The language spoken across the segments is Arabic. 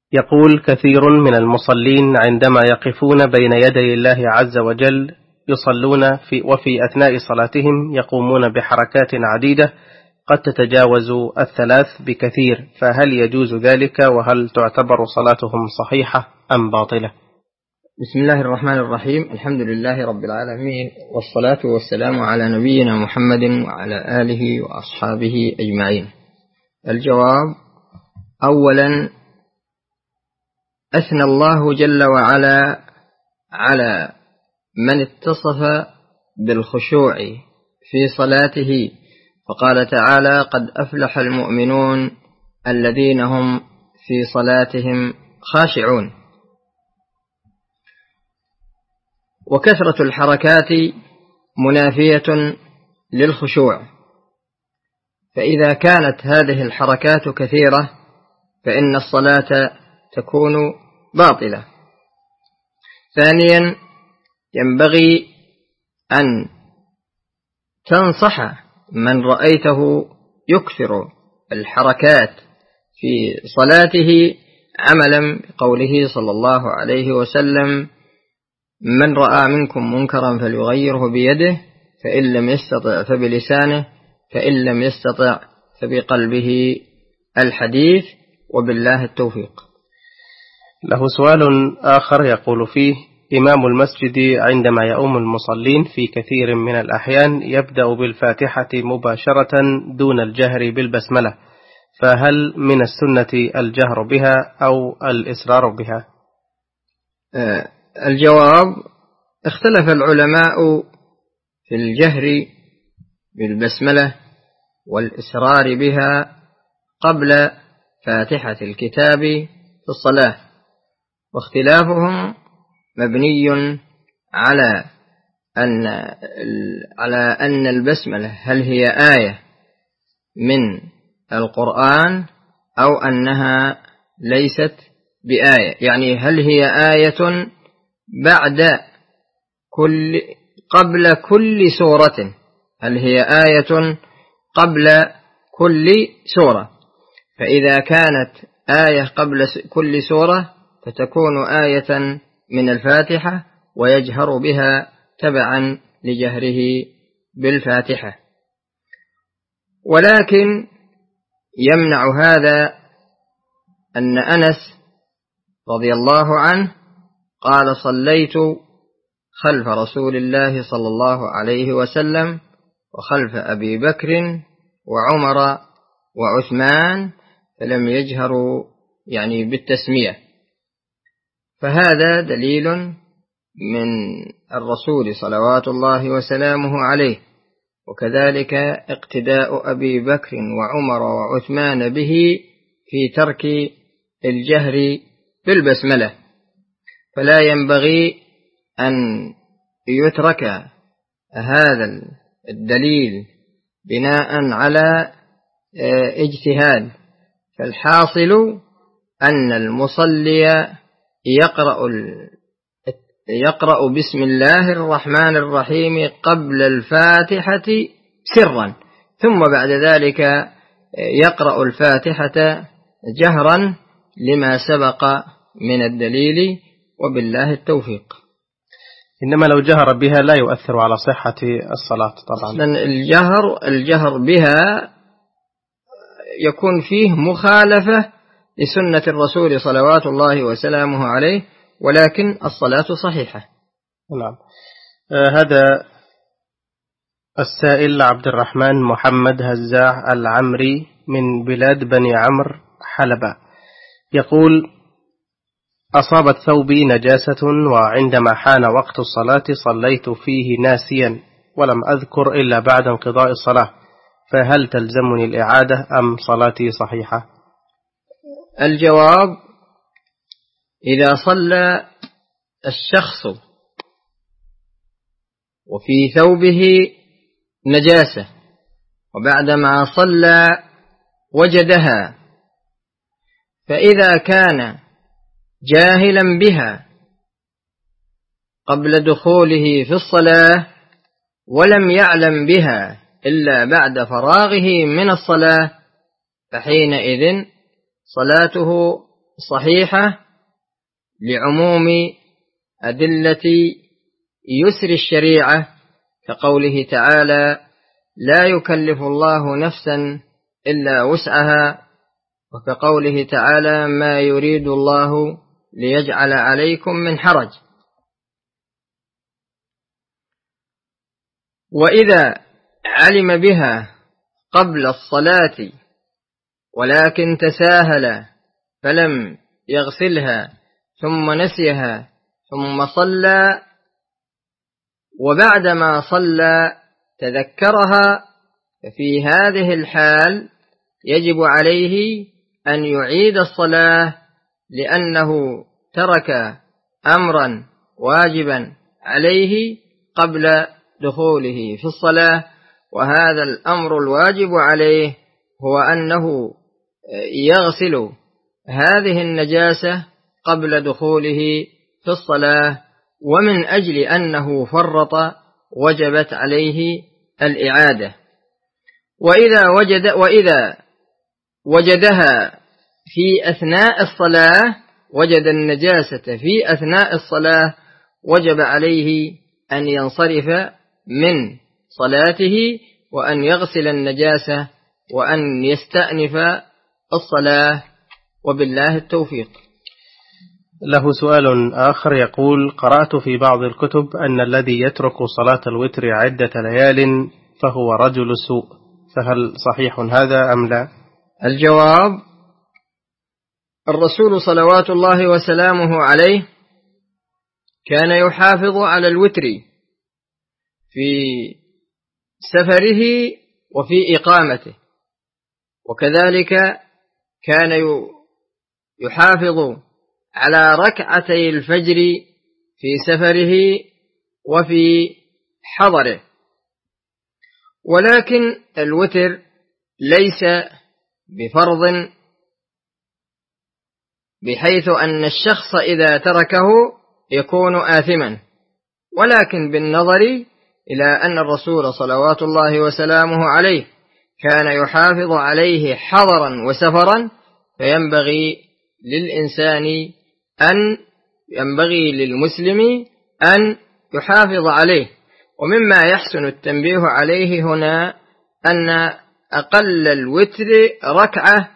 يقول: كثير من المصلين عندما يقفون بين يدي الله عز وجل يصلون وفي أثناء صلاتهم يقومون بحركات عديدة قد تتجاوز 3 بكثير، فهل يجوز ذلك؟ وهل تعتبر صلاتهم صحيحة أم باطلة؟ بسم الله الرحمن الرحيم. الحمد لله رب العالمين، والصلاة والسلام على نبينا محمد وعلى آله وأصحابه أجمعين. الجواب: أولا، أثنى الله جل وعلا على من اتصف بالخشوع في صلاته، فقال تعالى: قد أفلح المؤمنون الذين هم في صلاتهم خاشعون. وكثرة الحركات منافية للخشوع، فإذا كانت هذه الحركات كثيرة فإن الصلاة تكون باطلة. ثانيا، ينبغي أن تنصح من رأيته يكثر الحركات في صلاته عملا بقوله صلى الله عليه وسلم: من رأى منكم منكرا فليغيره بيده، فإن لم يستطع فبلسانه، فإن لم يستطع فبقلبه. الحديث، وبالله التوفيق. له سؤال آخر يقول فيه: إمام المسجد عندما يؤم المصلين في كثير من الأحيان يبدأ بالفاتحة مباشرة دون الجهر بالبسملة، فهل من السنة الجهر بها أو الإسرار بها؟ الجواب: اختلف العلماء في الجهر بالبسملة والإسرار بها قبل فاتحة الكتاب في الصلاة، واختلافهم مبني على أن البسملة هل هي آية من القرآن أو أنها ليست بآية، يعني هل هي آية قبل كل سورة، هل هي آية قبل كل سورة؟ فإذا كانت آية قبل كل سورة فتكون آية من الفاتحة ويجهر بها تبعا لجهره بالفاتحة. ولكن يمنع هذا أن أنس رضي الله عنه قال: صليت خلف رسول الله صلى الله عليه وسلم وخلف أبي بكر وعمر وعثمان فلم يجهروا يعني بالتسمية. فهذا دليل من الرسول صلوات الله وسلامه عليه، وكذلك اقتداء أبي بكر وعمر وعثمان به في ترك الجهر بالبسملة، فلا ينبغي أن يترك هذا الدليل بناء على اجتهاد. فالحاصل أن المصلي يقرأ بسم الله الرحمن الرحيم قبل الفاتحة سرا، ثم بعد ذلك يقرأ الفاتحة جهرا لما سبق من الدليل، وبالله التوفيق. إنما لو جهر بها لا يؤثر على صحة الصلاة طبعا. الجهر بها يكون فيه مخالفة لسنة الرسول صلوات الله وسلامه عليه، ولكن الصلاة صحيحة. نعم. هذا السائل عبد الرحمن محمد هزاع العمري من بلاد بني عمرو حلبة يقول: أصابت ثوبي نجاسة، وعندما حان وقت الصلاة صليت فيه ناسيا ولم أذكر إلا بعد انقضاء الصلاة، فهل تلزمني الإعادة أم صلاتي صحيحة؟ الجواب: إذا صلى الشخص وفي ثوبه نجاسة وبعدما صلى وجدها، فإذا كان جاهلا بها قبل دخوله في الصلاة ولم يعلم بها إلا بعد فراغه من الصلاة، فحينئذ صلاته صحيحة لعموم أدلة يسر الشريعة، كقوله تعالى: لا يكلف الله نفسا إلا وسعها، وكقوله تعالى: ما يريد الله ليجعل عليكم من حرج. وإذا علم بها قبل الصلاة ولكن تساهل فلم يغسلها ثم نسيها ثم صلى، وبعدما صلى تذكرها، ففي هذه الحال يجب عليه أن يعيد الصلاة، لأنه ترك أمرا واجبا عليه قبل دخوله في الصلاة. وهذا الأمر الواجب عليه هو أنه يغسل هذه النجاسة قبل دخوله في الصلاة، ومن أجل أنه فرط وجبت عليه الإعادة. وإذا وجدها في أثناء الصلاة، وجد النجاسة في أثناء الصلاة، وجب عليه أن ينصرف من صلاته وأن يغسل النجاسة وأن يستأنف الصلاة، وبالله التوفيق. له سؤال آخر يقول: قرأت في بعض الكتب أن الذي يترك صلاة الوتر عدة ليال فهو رجل سوء، فهل صحيح هذا أم لا؟ الجواب: الرسول صلوات الله وسلامه عليه كان يحافظ على الوتر في سفره وفي إقامته، وكذلك كان يحافظ على ركعتي الفجر في سفره وفي حضره. ولكن الوتر ليس بفرض، بحيث أن الشخص إذا تركه يكون آثما، ولكن بالنظر إلى أن الرسول صلوات الله وسلامه عليه كان يحافظ عليه حضرا وسفرا، فينبغي للمسلم أن يحافظ عليه. ومما يحسن التنبيه عليه هنا أن أقل الوتر ركعة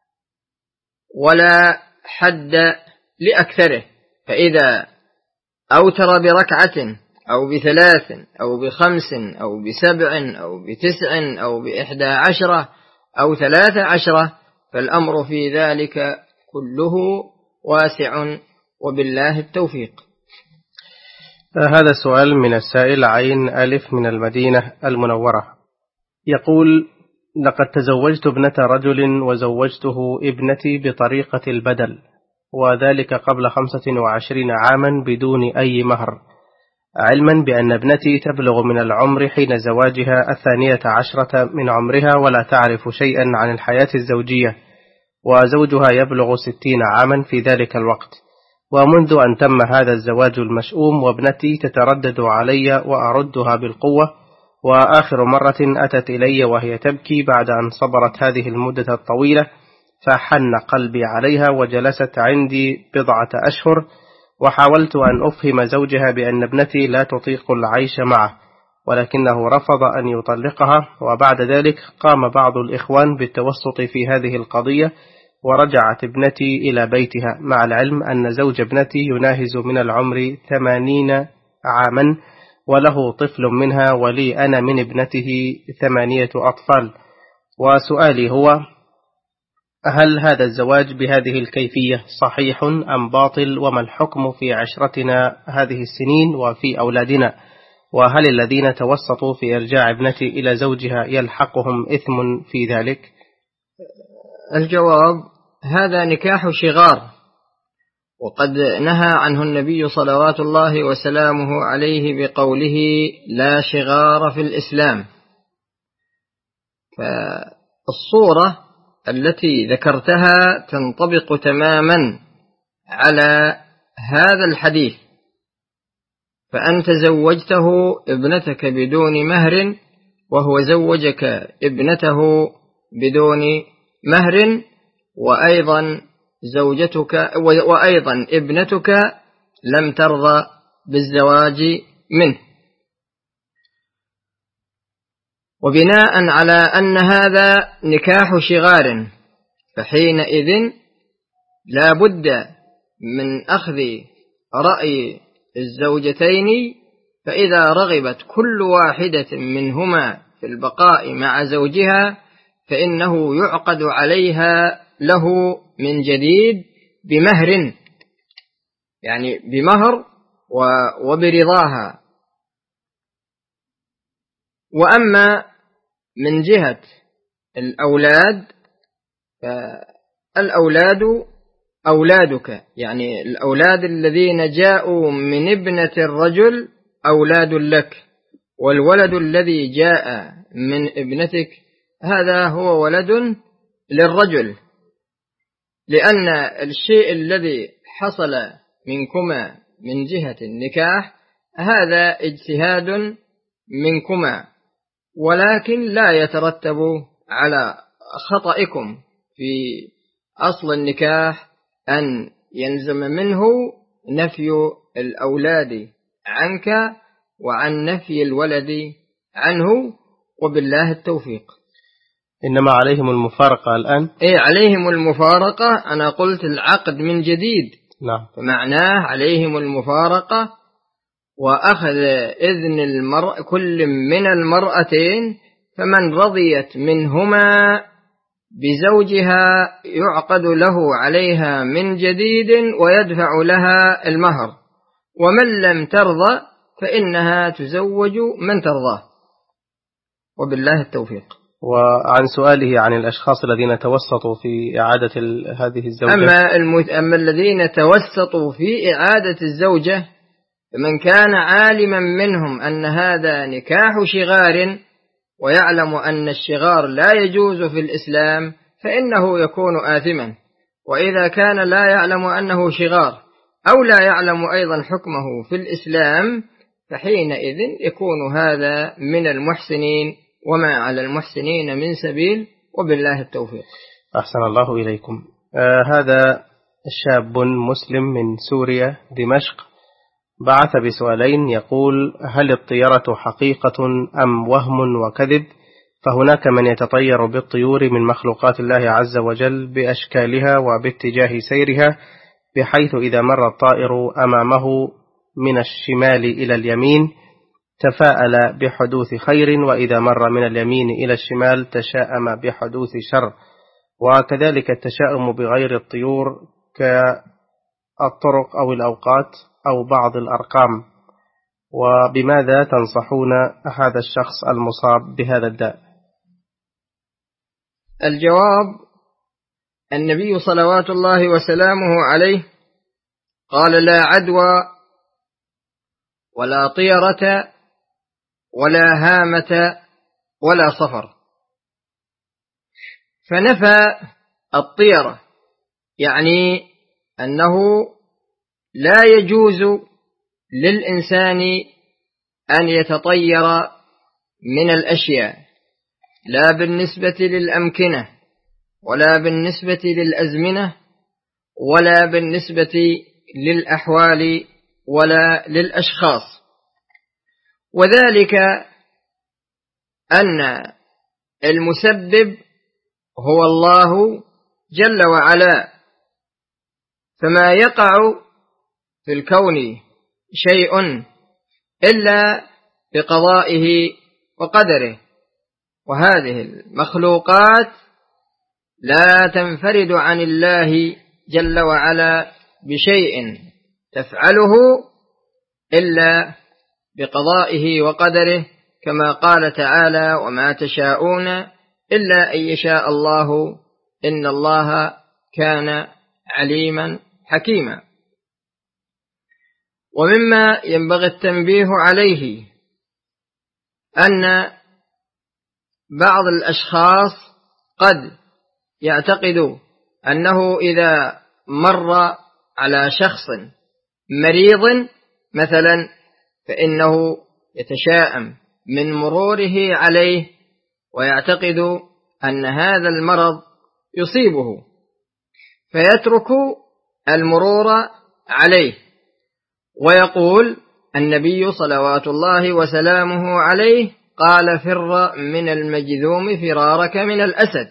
ولا حد لأكثره، فإذا أوتر بركعة أو ب3 أو ب5 أو ب7 أو ب9 أو ب11 أو 13، فالأمر في ذلك كله واسع، وبالله التوفيق. هذا السؤال من السائل عين ألف من المدينة المنورة، يقول: لقد تزوجت ابنة رجل وزوجته ابنتي بطريقة البدل، وذلك قبل 25 عاما بدون أي مهر، علما بأن ابنتي تبلغ من العمر حين زواجها 12 من عمرها ولا تعرف شيئا عن الحياة الزوجية، وزوجها يبلغ 60 عاما في ذلك الوقت. ومنذ أن تم هذا الزواج المشؤوم وابنتي تتردد علي وأردها بالقوة، وآخر مرة أتت إلي وهي تبكي بعد أن صبرت هذه المدة الطويلة، فحن قلبي عليها وجلست عندي 10 أشهر، وحاولت أن أفهم زوجها بأن ابنتي لا تطيق العيش معه، ولكنه رفض أن يطلقها. وبعد ذلك قام بعض الإخوان بالتوسط في هذه القضية، ورجعت ابنتي إلى بيتها، مع العلم أن زوج ابنتي يناهز من العمر 80 عاما وله طفل منها، ولي أنا من ابنته 8 أطفال. وسؤالي هو: هل هذا الزواج بهذه الكيفية صحيح أم باطل؟ وما الحكم في عشرتنا هذه السنين وفي أولادنا؟ وهل الذين توسطوا في إرجاع ابنتي إلى زوجها يلحقهم إثم في ذلك؟ الجواب: هذا نكاح شغار، وقد نهى عنه النبي صلوات الله وسلامه عليه بقوله: لا شغار في الإسلام. فالصورة التي ذكرتها تنطبق تماما على هذا الحديث، فأنت زوجته ابنتك بدون مهر، وهو زوجك ابنته بدون مهر، وأيضا زوجتك وأيضا ابنتك لم ترضى بالزواج منه. وبناء على أن هذا نكاح شغار، فحينئذ لا بد من أخذ رأي الزوجتين، فإذا رغبت كل واحدة منهما في البقاء مع زوجها فإنه يعقد عليها له من جديد بمهر، يعني بمهر وبرضاها. وأما من جهة الأولاد فالأولاد أولادك، يعني الأولاد الذين جاءوا من ابنة الرجل أولاد لك، والولد الذي جاء من ابنتك هذا هو ولد للرجل، لأن الشيء الذي حصل منكما من جهة النكاح هذا اجتهاد منكما، ولكن لا يترتب على خطئكم في أصل النكاح أن ينزم منه نفي الأولاد عنك وعن نفي الولد عنه، وبالله التوفيق. إنما عليهم المفارقة الآن؟ عليهم المفارقة. أنا قلت العقد من جديد. نعم. فمعناه عليهم المفارقة وأخذ إذن كل من المرأتين، فمن رضيت منهما بزوجها يعقد له عليها من جديد ويدفع لها المهر، ومن لم ترضى فإنها تزوج من ترضاه، وبالله التوفيق. وعن سؤاله عن الأشخاص الذين توسطوا في إعادة هذه الزوجة، أما الذين توسطوا في إعادة الزوجة فمن كان عالما منهم أن هذا نكاح شغار ويعلم أن الشغار لا يجوز في الإسلام فإنه يكون آثما، وإذا كان لا يعلم أنه شغار أو لا يعلم أيضا حكمه في الإسلام فحينئذ يكون هذا من المحسنين، وما على المحسنين من سبيل، وبالله التوفيق. أحسن الله إليكم. هذا شاب مسلم من سوريا دمشق بعث بسؤالين، يقول: هل الطيرة حقيقة أم وهم وكذب؟ فهناك من يتطير بالطيور من مخلوقات الله عز وجل بأشكالها وباتجاه سيرها، بحيث إذا مر الطائر أمامه من الشمال إلى اليمين تفاءل بحدوث خير، وإذا مر من اليمين إلى الشمال تشاءم بحدوث شر، وكذلك التشاؤم بغير الطيور كالطرق أو الأوقات أو بعض الأرقام. وبماذا تنصحون هذا الشخص المصاب بهذا الداء؟ الجواب: النبي صلوات الله وسلامه عليه قال: لا عدوى ولا طيرة ولا هامة ولا صفر. فنفى الطيرة، يعني أنه لا يجوز للإنسان أن يتطير من الأشياء، لا بالنسبة للأمكنة ولا بالنسبة للأزمنة ولا بالنسبة للأحوال ولا للأشخاص، وذلك أن المسبب هو الله جل وعلا، فما يقع في الكون شيء إلا بقضائه وقدره، وهذه المخلوقات لا تنفرد عن الله جل وعلا بشيء تفعله إلا بقضائه وقدره، كما قال تعالى: وما تشاءون إلا أن يشاء الله إن الله كان عليما حكيما. ومما ينبغي التنبيه عليه أن بعض الأشخاص قد يعتقد أنه إذا مر على شخص مريض مثلا فإنه يتشاءم من مروره عليه ويعتقد أن هذا المرض يصيبه، فيترك المرور عليه. ويقول النبي صلوات الله وسلامه عليه قال: فر من المجذوم فرارك من الأسد.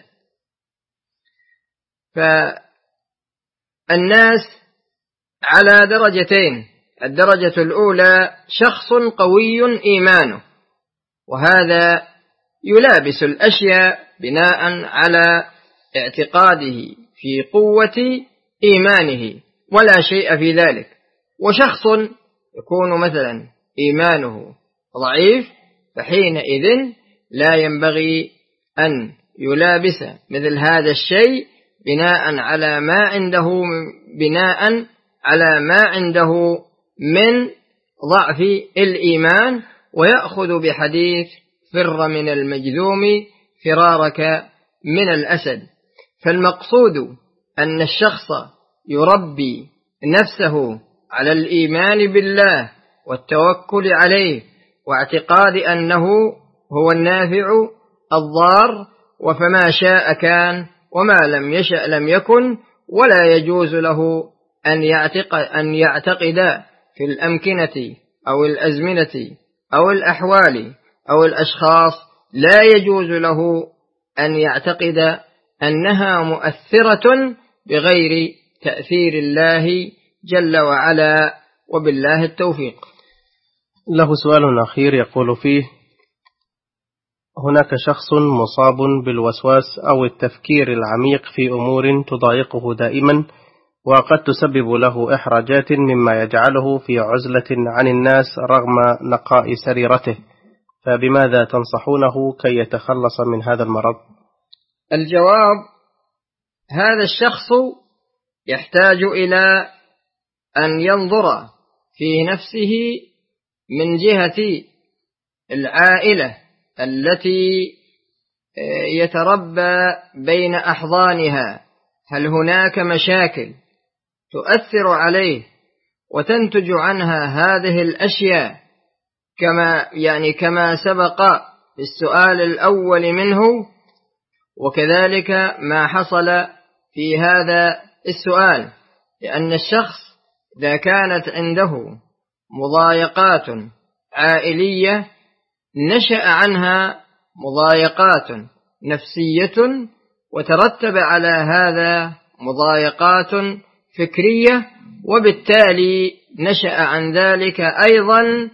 فالناس على درجتين: الدرجة الأولى شخص قوي إيمانه، وهذا يلابس الأشياء بناء على اعتقاده في قوة إيمانه ولا شيء في ذلك. وشخص يكون مثلا إيمانه ضعيف، فحينئذ لا ينبغي أن يلابس مثل هذا الشيء بناء على ما عنده من ضعف الإيمان، ويأخذ بحديث فر من المجذوم فرارك من الأسد. فالمقصود أن الشخص يربي نفسه على الإيمان بالله والتوكل عليه واعتقاد أنه هو النافع الضار، وفما شاء كان وما لم يشأ لم يكن. ولا يجوز له أن يعتقد في الأمكنة أو الأزمنة أو الأحوال أو الأشخاص، لا يجوز له أن يعتقد أنها مؤثرة بغير تأثير الله جل وعلا، وبالله التوفيق. له سؤال أخير يقول فيه: هناك شخص مصاب بالوسواس أو التفكير العميق في أمور تضايقه دائما، وقد تسبب له إحراجات مما يجعله في عزلة عن الناس رغم نقاء سريرته، فبماذا تنصحونه كي يتخلص من هذا المرض؟ الجواب: هذا الشخص يحتاج إلى أن ينظر في نفسه من جهة العائلة التي يتربى بين أحضانها، هل هناك مشاكل تؤثر عليه وتنتج عنها هذه الأشياء كما سبق في السؤال الأول منه، وكذلك ما حصل في هذا السؤال. لأن الشخص إذا كانت عنده مضايقات عائلية نشأ عنها مضايقات نفسية، وترتب على هذا مضايقات فكرية، وبالتالي نشأ عن ذلك أيضا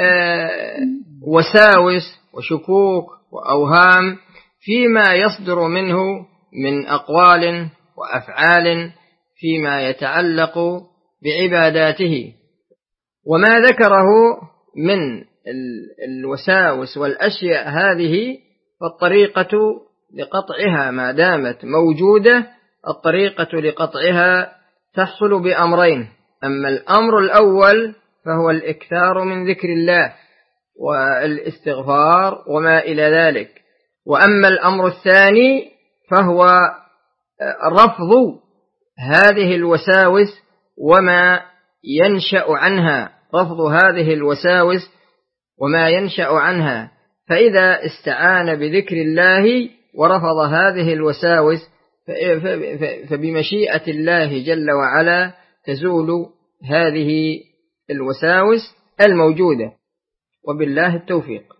وساوس وشكوك وأوهام فيما يصدر منه من أقوال وأفعال فيما يتعلق بعباداته. وما ذكره من الوساوس والأشياء هذه فالطريقة لقطعها ما دامت موجودة، الطريقة لقطعها تحصل بأمرين: أما الأمر الأول فهو الإكثار من ذكر الله والاستغفار وما إلى ذلك، وأما الأمر الثاني فهو رفض هذه الوساوس وما ينشأ عنها، رفض هذه الوساوس وما ينشأ عنها. فإذا استعان بذكر الله ورفض هذه الوساوس فبمشيئة الله جل وعلا تزول هذه الوساوس الموجودة، وبالله التوفيق.